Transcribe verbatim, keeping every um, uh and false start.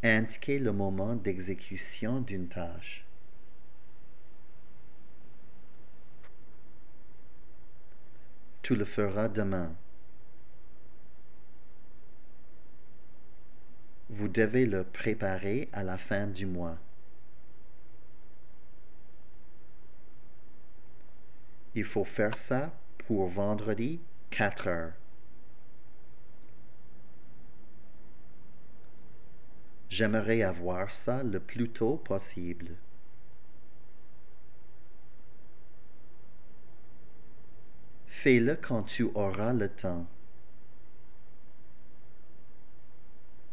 Indiquer le moment d'exécution d'une tâche. Tu le feras demain. Vous devez le préparer à la fin du mois. Il faut faire ça pour vendredi, quatre heures. J'aimerais avoir ça le plus tôt possible. Fais-le quand tu auras le temps.